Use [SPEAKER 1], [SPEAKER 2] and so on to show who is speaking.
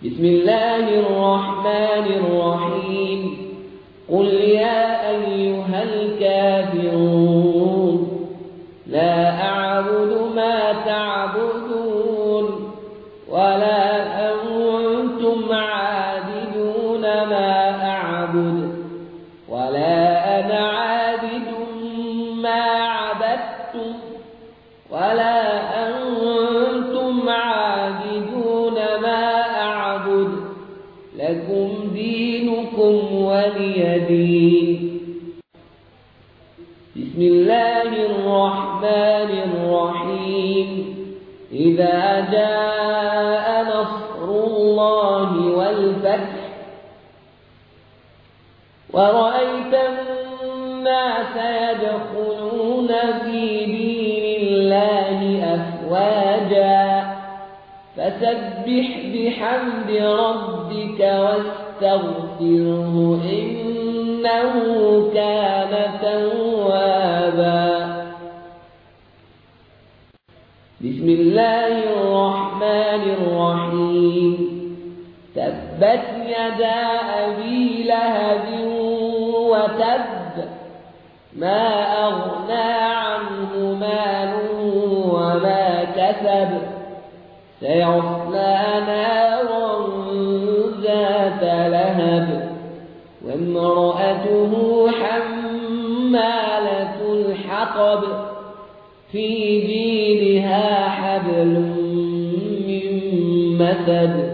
[SPEAKER 1] بسم الله الرحمن الرحيم قل يا أيها الكافرون لا أعبد ما تعبدون ولا أنتم عابدون ما أعبد ولا أنا عابد ما عبدتم ولا أنتم عابدون ما أعبد لكم دينكم ولي دين. بسم الله الرحمن الرحيم إذا جاء نصر الله والفتح ورأيت الناس يدخلون في دين الله أفواجا فسبح بحمد ربك واستغفره إنه كان توابا. بسم الله الرحمن الرحيم تبت يدا أبي لهب وتب ما أغنى عنه ماله وما كسب سيصلى نارا ذات لهب وامرأته حمالة الحطب في جيدها حبل من مسد